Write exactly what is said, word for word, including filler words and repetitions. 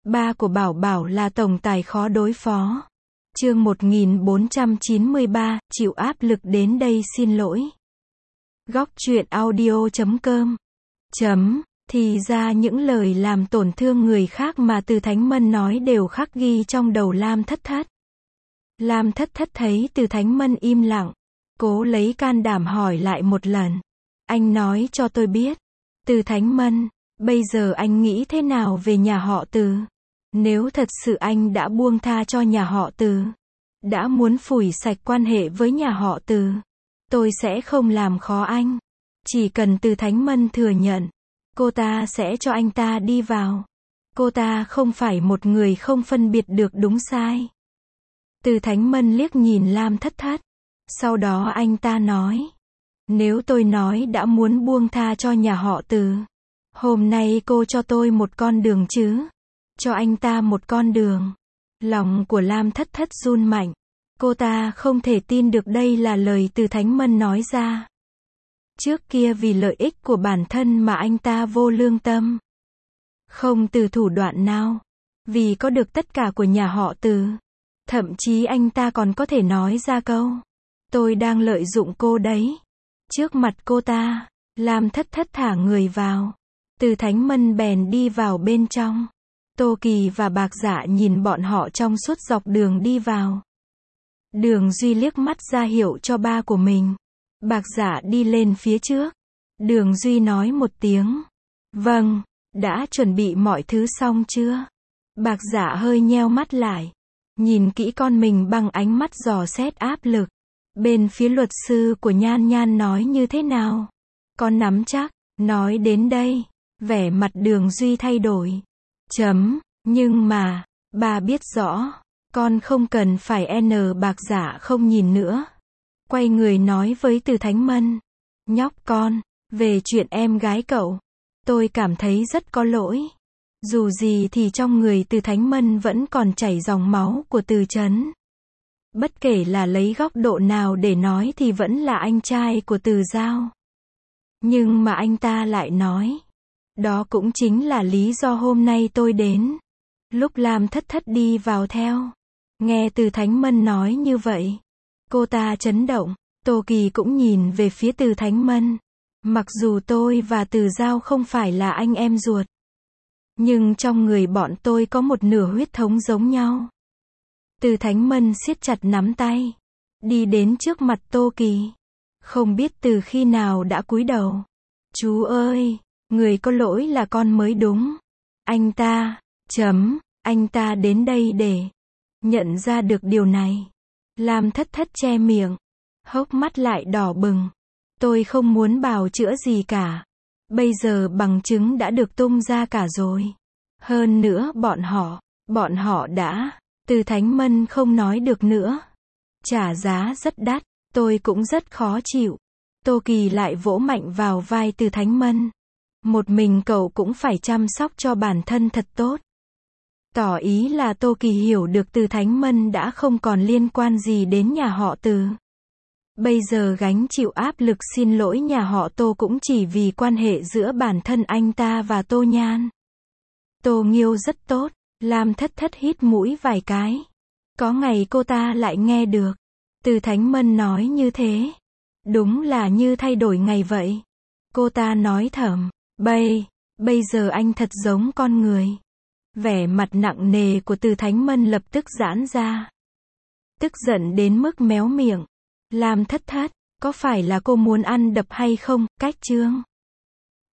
Ba của Bảo Bảo là tổng tài khó đối phó. Chương một nghìn bốn trăm chín mươi ba, chịu áp lực đến đây xin lỗi. Góc truyện audio chấm com. Chấm, thì ra những lời làm tổn thương người khác mà Từ Thánh Mân nói đều khắc ghi trong đầu Lam Thất Thất. Lam Thất Thất thấy Từ Thánh Mân im lặng, cố lấy can đảm hỏi lại một lần. Anh nói cho tôi biết. Từ Thánh Mân, bây giờ anh nghĩ thế nào về nhà họ Từ? Nếu thật sự anh đã buông tha cho nhà họ Từ, đã muốn phủi sạch quan hệ với nhà họ Từ, tôi sẽ không làm khó anh. Chỉ cần Từ Thánh Mân thừa nhận, cô ta sẽ cho anh ta đi vào. Cô ta không phải một người không phân biệt được đúng sai. Từ Thánh Mân liếc nhìn Lam Thất Thất. Sau đó anh ta nói. Nếu tôi nói đã muốn buông tha cho nhà họ Từ, hôm nay cô cho tôi một con đường chứ? Cho anh ta một con đường. Lòng của Lam Thất Thất run mạnh. Cô ta không thể tin được đây là lời Từ Thánh Mân nói ra. Trước kia vì lợi ích của bản thân mà anh ta vô lương tâm, không từ thủ đoạn nào, vì có được tất cả của nhà họ Từ. Thậm chí anh ta còn có thể nói ra câu, tôi đang lợi dụng cô đấy. Trước mặt cô ta, Lam Thất Thất thả người vào. Từ Thánh Mân bèn đi vào bên trong. Tô Kỳ và Bạc Dạ nhìn bọn họ trong suốt dọc đường đi vào. Đường Duy liếc mắt ra hiệu cho ba của mình. Bạc Dạ đi lên phía trước. Đường Duy nói một tiếng. Vâng, đã chuẩn bị mọi thứ xong chưa? Bạc Dạ hơi nheo mắt lại, nhìn kỹ con mình bằng ánh mắt dò xét áp lực. Bên phía luật sư của Nhan Nhan nói như thế nào? Con nắm chắc. Nói đến đây, vẻ mặt Đường Duy thay đổi. Chấm, nhưng mà, bà biết rõ, con không cần phải n. Bạc Dạ không nhìn nữa. Quay người nói với Từ Thánh Mân. Nhóc con, về chuyện em gái cậu, tôi cảm thấy rất có lỗi. Dù gì thì trong người Từ Thánh Mân vẫn còn chảy dòng máu của Từ Chấn. Bất kể là lấy góc độ nào để nói thì vẫn là anh trai của Từ Giao. Nhưng mà anh ta lại nói, đó cũng chính là lý do hôm nay tôi đến. Lúc Lam Thất Thất đi vào theo, nghe Từ Thánh Mân nói như vậy, cô ta chấn động. Tô Kỳ cũng nhìn về phía Từ Thánh Mân. Mặc dù tôi và Từ Giao không phải là anh em ruột, nhưng trong người bọn tôi có một nửa huyết thống giống nhau. Từ Thánh Mân siết chặt nắm tay, đi đến trước mặt Tô Kỳ. Không biết từ khi nào đã cúi đầu. Chú ơi, người có lỗi là con mới đúng. Anh ta, chấm, anh ta đến đây để nhận ra được điều này. Lam Thất Thất che miệng, hốc mắt lại đỏ bừng. Tôi không muốn bào chữa gì cả. Bây giờ bằng chứng đã được tung ra cả rồi. Hơn nữa bọn họ, bọn họ đã, Từ Thánh Mân không nói được nữa. Trả giá rất đắt, tôi cũng rất khó chịu. Tô Kỳ lại vỗ mạnh vào vai Từ Thánh Mân. Một mình cậu cũng phải chăm sóc cho bản thân thật tốt. Tỏ ý là Tô Kỳ hiểu được Từ Thánh Mân đã không còn liên quan gì đến nhà họ Từ. Bây giờ gánh chịu áp lực xin lỗi nhà họ Tô cũng chỉ vì quan hệ giữa bản thân anh ta và Tô Nhan. Tô Nghiêu rất tốt. Lam Thất Thất hít mũi vài cái. Có ngày cô ta lại nghe được Từ Thánh Mân nói như thế. Đúng là như thay đổi ngày vậy. Cô ta nói thầm. Bây, bây giờ anh thật giống con người. Vẻ mặt nặng nề của Từ Thánh Mân lập tức giãn ra. Tức giận đến mức méo miệng. Lam Thất Thất, có phải là cô muốn ăn đập hay không? Cách chương